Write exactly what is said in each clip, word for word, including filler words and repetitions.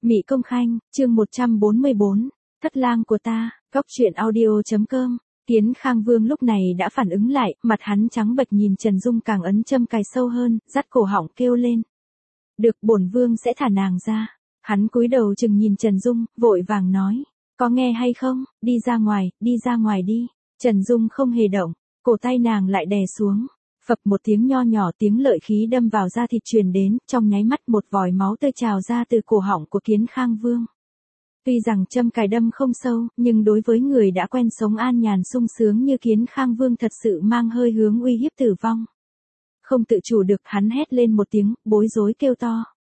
Mị Công Khanh, chương một trăm bốn mươi bốn, Thất lang của ta, Cóc truyện audio chấm com. Kiến Khang Vương lúc này đã phản ứng lại, mặt hắn trắng bệch nhìn Trần Dung càng ấn châm cài sâu hơn, dắt cổ họng kêu lên. Được, bổn vương sẽ thả nàng ra. Hắn cúi đầu chừng nhìn Trần Dung, vội vàng nói. Có nghe hay không, đi ra ngoài, đi ra ngoài đi. Trần Dung không hề động, cổ tay nàng lại đè xuống. Phập một tiếng nho nhỏ, tiếng lợi khí đâm vào da thịt truyền đến, trong nháy mắt một vòi máu tươi trào ra từ cổ họng của Kiến Khang Vương. Tuy rằng châm cài đâm không sâu, nhưng đối với người đã quen sống an nhàn sung sướng như Kiến Khang Vương thật sự mang hơi hướng uy hiếp tử vong. Không tự chủ được, hắn hét lên một tiếng, bối rối kêu to.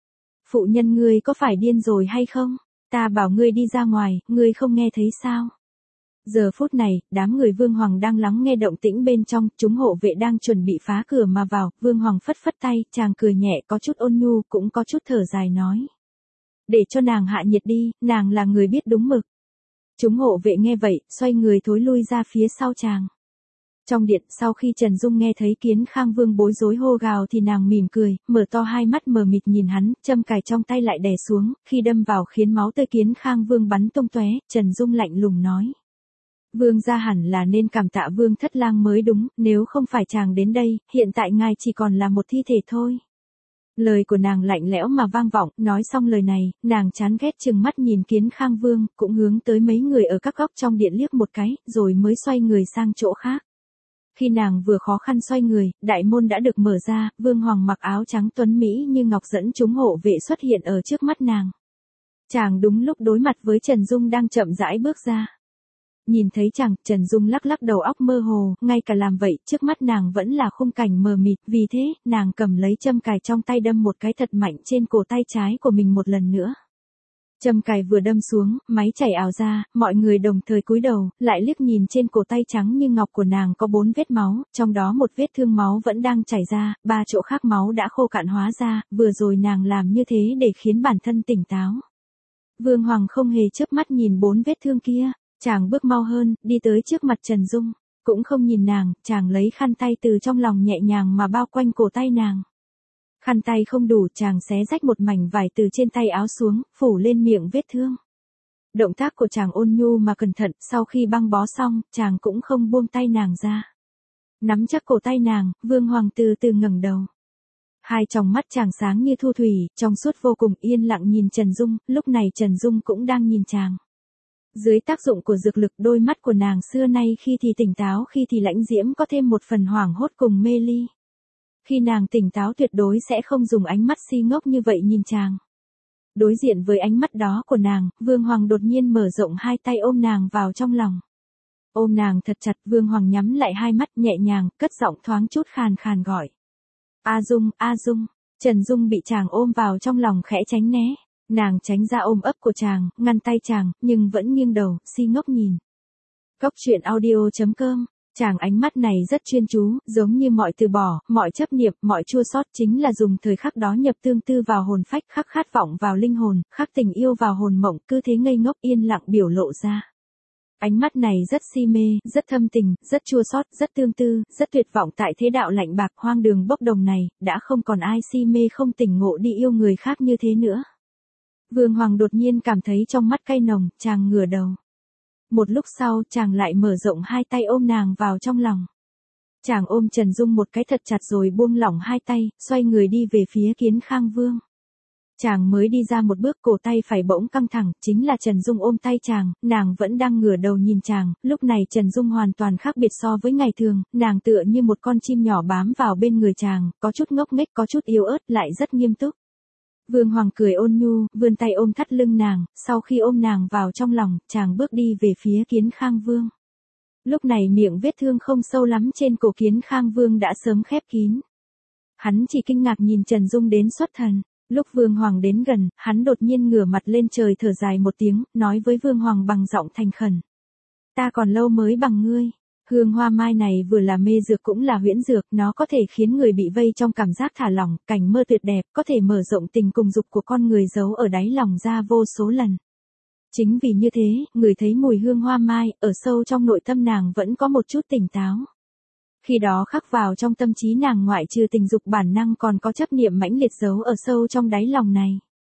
Phụ nhân, ngươi có phải điên rồi hay không? Ta bảo ngươi đi ra ngoài, ngươi không nghe thấy sao? Giờ phút này, đám người Vương Hoàng đang lắng nghe động tĩnh bên trong, chúng hộ vệ đang chuẩn bị phá cửa mà vào, Vương Hoàng phất phất tay, chàng cười nhẹ có chút ôn nhu, cũng có chút thở dài nói. Để cho nàng hạ nhiệt đi, nàng là người biết đúng mực. Chúng hộ vệ nghe vậy, xoay người thối lui ra phía sau chàng. Trong điện, sau khi Trần Dung nghe thấy Kiến Khang Vương bối rối hô gào thì nàng mỉm cười, mở to hai mắt mờ mịt nhìn hắn, châm cài trong tay lại đè xuống, khi đâm vào khiến máu tươi Kiến Khang Vương bắn tung tóe, Trần Dung lạnh lùng nói. Vương gia hẳn là nên cảm tạ Vương thất lang mới đúng, nếu không phải chàng đến đây, hiện tại ngài chỉ còn là một thi thể thôi. Lời của nàng lạnh lẽo mà vang vọng, nói xong lời này, nàng chán ghét chừng mắt nhìn Kiến Khang Vương, cũng hướng tới mấy người ở các góc trong điện liếc một cái, rồi mới xoay người sang chỗ khác. Khi nàng vừa khó khăn xoay người, đại môn đã được mở ra, Vương Hoàng mặc áo trắng tuấn mỹ như ngọc dẫn chúng hộ vệ xuất hiện ở trước mắt nàng. Chàng đúng lúc đối mặt với Trần Dung đang chậm rãi bước ra. Nhìn thấy chàng, Trần Dung lắc lắc đầu óc mơ hồ, ngay cả làm vậy, trước mắt nàng vẫn là khung cảnh mờ mịt, vì thế, nàng cầm lấy châm cài trong tay đâm một cái thật mạnh trên cổ tay trái của mình một lần nữa. Châm cài vừa đâm xuống, máy chảy ào ra, mọi người đồng thời cúi đầu, lại liếc nhìn trên cổ tay trắng như ngọc của nàng có bốn vết máu, trong đó một vết thương máu vẫn đang chảy ra, ba chỗ khác máu đã khô cạn hóa ra, vừa rồi nàng làm như thế để khiến bản thân tỉnh táo. Vương Hoàng không hề chớp mắt nhìn bốn vết thương kia. Chàng bước mau hơn, đi tới trước mặt Trần Dung, cũng không nhìn nàng, chàng lấy khăn tay từ trong lòng nhẹ nhàng mà bao quanh cổ tay nàng. Khăn tay không đủ, chàng xé rách một mảnh vải từ trên tay áo xuống, phủ lên miệng vết thương. Động tác của chàng ôn nhu mà cẩn thận, sau khi băng bó xong, chàng cũng không buông tay nàng ra. Nắm chắc cổ tay nàng, Vương Hoàng từ từ ngẩng đầu. Hai tròng mắt chàng sáng như thu thủy, trong suốt vô cùng, yên lặng nhìn Trần Dung, lúc này Trần Dung cũng đang nhìn chàng. Dưới tác dụng của dược lực, đôi mắt của nàng xưa nay khi thì tỉnh táo, khi thì lãnh diễm, có thêm một phần hoảng hốt cùng mê ly. Khi nàng tỉnh táo tuyệt đối sẽ không dùng ánh mắt si ngốc như vậy nhìn chàng. Đối diện với ánh mắt đó của nàng, Vương Hoàng đột nhiên mở rộng hai tay ôm nàng vào trong lòng. Ôm nàng thật chặt, Vương Hoàng nhắm lại hai mắt nhẹ nhàng, cất giọng thoáng chút khàn khàn gọi. A Dung, A Dung. Trần Dung bị chàng ôm vào trong lòng khẽ tránh né. Nàng tránh ra ôm ấp của chàng, ngăn tay chàng, nhưng vẫn nghiêng đầu, si ngốc nhìn. Cóc truyện audio chấm com. Chàng ánh mắt này rất chuyên chú, giống như mọi từ bỏ, mọi chấp niệm, mọi chua xót chính là dùng thời khắc đó nhập tương tư vào hồn phách, khắc khát vọng vào linh hồn, khắc tình yêu vào hồn mộng, cứ thế ngây ngốc yên lặng biểu lộ ra. Ánh mắt này rất si mê, rất thâm tình, rất chua xót, rất tương tư, rất tuyệt vọng tại thế đạo lạnh bạc hoang đường bốc đồng này, đã không còn ai si mê không tỉnh ngộ đi yêu người khác như thế nữa. Vương Hoàng đột nhiên cảm thấy trong mắt cay nồng, chàng ngửa đầu. Một lúc sau, chàng lại mở rộng hai tay ôm nàng vào trong lòng. Chàng ôm Trần Dung một cái thật chặt rồi buông lỏng hai tay, xoay người đi về phía Kiến Khang Vương. Chàng mới đi ra một bước, cổ tay phải bỗng căng thẳng, chính là Trần Dung ôm tay chàng, nàng vẫn đang ngửa đầu nhìn chàng, lúc này Trần Dung hoàn toàn khác biệt so với ngày thường, nàng tựa như một con chim nhỏ bám vào bên người chàng, có chút ngốc nghếch, có chút yếu ớt, lại rất nghiêm túc. Vương Hoàng cười ôn nhu, vươn tay ôm thắt lưng nàng, sau khi ôm nàng vào trong lòng, chàng bước đi về phía Kiến Khang Vương. Lúc này miệng vết thương không sâu lắm trên cổ Kiến Khang Vương đã sớm khép kín. Hắn chỉ kinh ngạc nhìn Trần Dung đến xuất thần. Lúc Vương Hoàng đến gần, hắn đột nhiên ngửa mặt lên trời thở dài một tiếng, nói với Vương Hoàng bằng giọng thành khẩn. Ta còn lâu mới bằng ngươi. Hương hoa mai này vừa là mê dược cũng là huyễn dược, nó có thể khiến người bị vây trong cảm giác thả lỏng, cảnh mơ tuyệt đẹp, có thể mở rộng tình cùng dục của con người giấu ở đáy lòng ra vô số lần. Chính vì như thế, người thấy mùi hương hoa mai, ở sâu trong nội tâm nàng vẫn có một chút tỉnh táo. Khi đó khắc vào trong tâm trí nàng ngoại trừ tình dục bản năng còn có chấp niệm mãnh liệt giấu ở sâu trong đáy lòng này.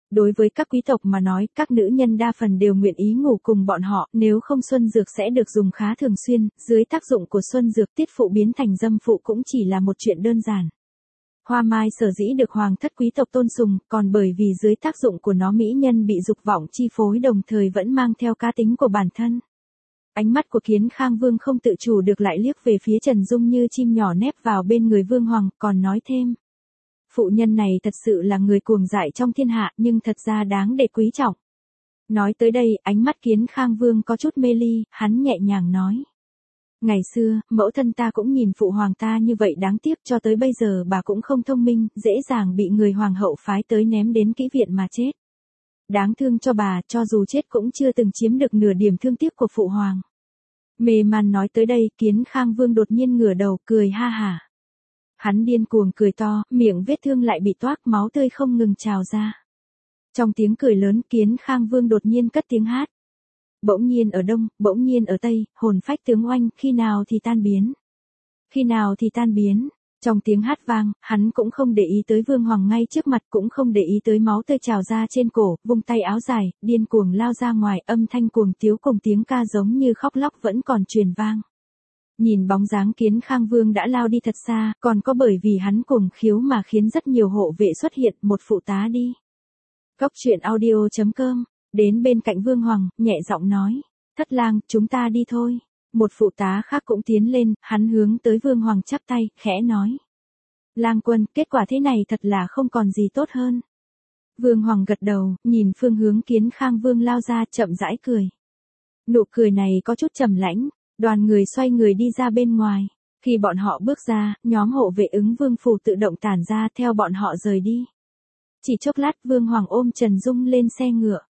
Đối với các quý tộc mà nói, các nữ nhân đa phần đều nguyện ý ngủ cùng bọn họ, nếu không xuân dược sẽ được dùng khá thường xuyên, dưới tác dụng của xuân dược tiết phụ biến thành dâm phụ cũng chỉ là một chuyện đơn giản. Hoa mai sở dĩ được hoàng thất quý tộc tôn sùng, còn bởi vì dưới tác dụng của nó mỹ nhân bị dục vọng chi phối đồng thời vẫn mang theo cá tính của bản thân. Ánh mắt của Kiến Khang Vương không tự chủ được lại liếc về phía Trần Dung như chim nhỏ nép vào bên người Vương Hoàng, còn nói thêm. Phụ nhân này thật sự là người cuồng dại trong thiên hạ, nhưng thật ra đáng để quý trọng. Nói tới đây, ánh mắt Kiến Khang Vương có chút mê ly, hắn nhẹ nhàng nói. Ngày xưa, mẫu thân ta cũng nhìn phụ hoàng ta như vậy, đáng tiếc cho tới bây giờ bà cũng không thông minh, dễ dàng bị người hoàng hậu phái tới ném đến kỹ viện mà chết. Đáng thương cho bà, cho dù chết cũng chưa từng chiếm được nửa điểm thương tiếc của phụ hoàng. Mê man nói tới đây, Kiến Khang Vương đột nhiên ngửa đầu, cười ha hả. Hắn điên cuồng cười to, miệng vết thương lại bị toác, máu tươi không ngừng trào ra. Trong tiếng cười lớn, Kiến Khang Vương đột nhiên cất tiếng hát. Bỗng nhiên ở đông, bỗng nhiên ở tây, hồn phách tướng oanh, khi nào thì tan biến. Khi nào thì tan biến. Trong tiếng hát vang, hắn cũng không để ý tới Vương Hoàng ngay trước mặt, cũng không để ý tới máu tươi trào ra trên cổ, vung tay áo dài, điên cuồng lao ra ngoài, âm thanh cuồng tiếu cùng tiếng ca giống như khóc lóc vẫn còn truyền vang. Nhìn bóng dáng Kiến Khang Vương đã lao đi thật xa, còn có bởi vì hắn cuồng khiếu mà khiến rất nhiều hộ vệ xuất hiện, một phụ tá đi. Góc truyện audio chấm com, đến bên cạnh Vương Hoàng, nhẹ giọng nói, thất lang, chúng ta đi thôi. Một phụ tá khác cũng tiến lên, hắn hướng tới Vương Hoàng chắp tay, khẽ nói. Lang quân, kết quả thế này thật là không còn gì tốt hơn. Vương Hoàng gật đầu, nhìn phương hướng Kiến Khang Vương lao ra, chậm rãi cười. Nụ cười này có chút trầm lãnh, đoàn người xoay người đi ra bên ngoài. Khi bọn họ bước ra, nhóm hộ vệ ứng vương phủ tự động tản ra theo bọn họ rời đi. Chỉ chốc lát Vương Hoàng ôm Trần Dung lên xe ngựa.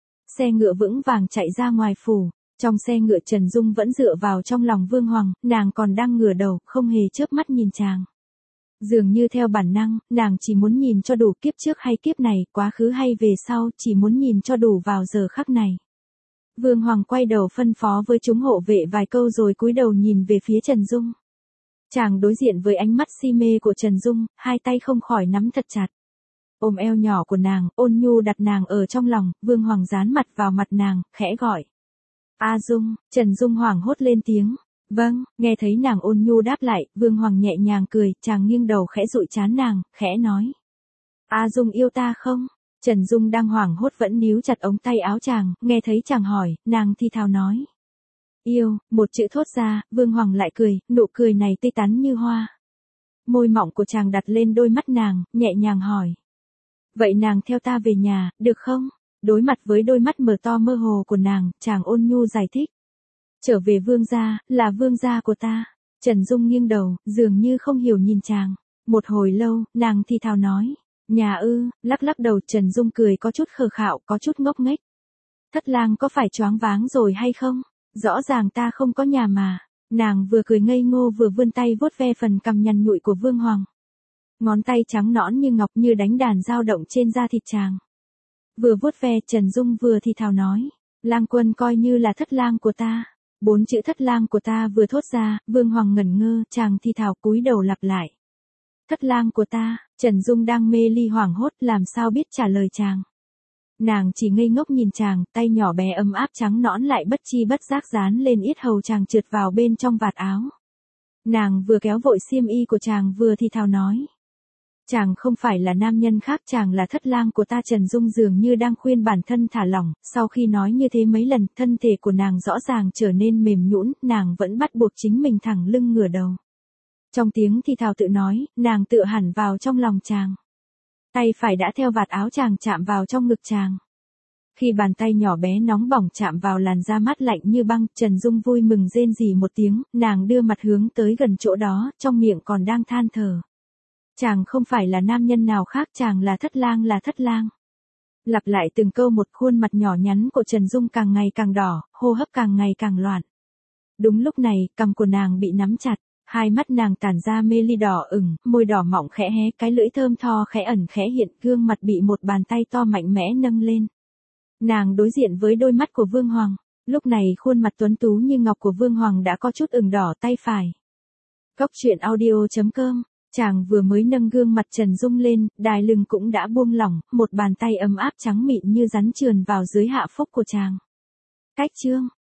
Xe ngựa vững vàng chạy ra ngoài phủ. Trong xe ngựa Trần Dung vẫn dựa vào trong lòng Vương Hoàng, nàng còn đang ngửa đầu, không hề chớp mắt nhìn chàng. Dường như theo bản năng, nàng chỉ muốn nhìn cho đủ, kiếp trước hay kiếp này, quá khứ hay về sau, chỉ muốn nhìn cho đủ vào giờ khắc này. Vương Hoàng quay đầu phân phó với chúng hộ vệ vài câu rồi cúi đầu nhìn về phía Trần Dung. Chàng đối diện với ánh mắt si mê của Trần Dung, hai tay không khỏi nắm thật chặt. Ôm eo nhỏ của nàng, ôn nhu đặt nàng ở trong lòng, Vương Hoàng dán mặt vào mặt nàng, khẽ gọi. A Dung, Trần Dung hoảng hốt lên tiếng. Vâng, nghe thấy nàng ôn nhu đáp lại, Vương Hoàng nhẹ nhàng cười, chàng nghiêng đầu khẽ dụi trán nàng, khẽ nói. A Dung yêu ta không? Trần Dung đang hoảng hốt vẫn níu chặt ống tay áo chàng, nghe thấy chàng hỏi, nàng thi thào nói. Yêu, một chữ thốt ra, Vương Hoàng lại cười, nụ cười này tươi tắn như hoa. Môi mọng của chàng đặt lên đôi mắt nàng, nhẹ nhàng hỏi. Vậy nàng theo ta về nhà, được không? Đối mặt với đôi mắt mở to mơ hồ của nàng, chàng ôn nhu giải thích. Trở về vương gia, là vương gia của ta. Trần Dung nghiêng đầu, dường như không hiểu nhìn chàng. Một hồi lâu, nàng thì thào nói. Nhà ư, lắc lắc đầu. Trần Dung cười có chút khờ khạo, có chút ngốc nghếch. Thất lang có phải choáng váng rồi hay không? Rõ ràng ta không có nhà mà. Nàng vừa cười ngây ngô vừa vươn tay vuốt ve phần cằm nhăn nhụi của Vương Hoàng. Ngón tay trắng nõn như ngọc như đánh đàn dao động trên da thịt chàng. Vừa vuốt ve, Trần Dung vừa thì thào nói. Lang quân coi như là thất lang của ta. Bốn chữ thất lang của ta vừa thốt ra, Vương Hoàng ngẩn ngơ, chàng thì thào cúi đầu lặp lại. Thất lang của ta, Trần Dung đang mê ly hoảng hốt, làm sao biết trả lời chàng. Nàng chỉ ngây ngốc nhìn chàng, tay nhỏ bé ấm áp trắng nõn lại bất chi bất giác dán lên yết hầu chàng trượt vào bên trong vạt áo. Nàng vừa kéo vội xiêm y của chàng vừa thì thào nói. Chàng không phải là nam nhân khác, chàng là thất lang của ta. Trần Dung dường như đang khuyên bản thân thả lỏng, sau khi nói như thế mấy lần, thân thể của nàng rõ ràng trở nên mềm nhũn, nàng vẫn bắt buộc chính mình thẳng lưng ngửa đầu. Trong tiếng thì thào tự nói, nàng tựa hẳn vào trong lòng chàng. Tay phải đã theo vạt áo chàng chạm vào trong ngực chàng. Khi bàn tay nhỏ bé nóng bỏng chạm vào làn da mát lạnh như băng, Trần Dung vui mừng rên rỉ một tiếng, nàng đưa mặt hướng tới gần chỗ đó, trong miệng còn đang than thở. Chàng không phải là nam nhân nào khác, chàng là thất lang, là thất lang. Lặp lại từng câu một, khuôn mặt nhỏ nhắn của Trần Dung càng ngày càng đỏ, hô hấp càng ngày càng loạn. Đúng lúc này, cằm của nàng bị nắm chặt, hai mắt nàng tản ra mê ly đỏ ửng, môi đỏ mọng khẽ hé, cái lưỡi thơm tho khẽ ẩn khẽ hiện, gương mặt bị một bàn tay to mạnh mẽ nâng lên. Nàng đối diện với đôi mắt của Vương Hoàng, lúc này khuôn mặt tuấn tú như ngọc của Vương Hoàng đã có chút ửng đỏ tay phải. Góc truyện audio chấm com Chàng vừa mới nâng gương mặt Trần Dung lên, đai lưng cũng đã buông lỏng, một bàn tay ấm áp trắng mịn như rắn trườn vào dưới hạ phúc của chàng. Cách chương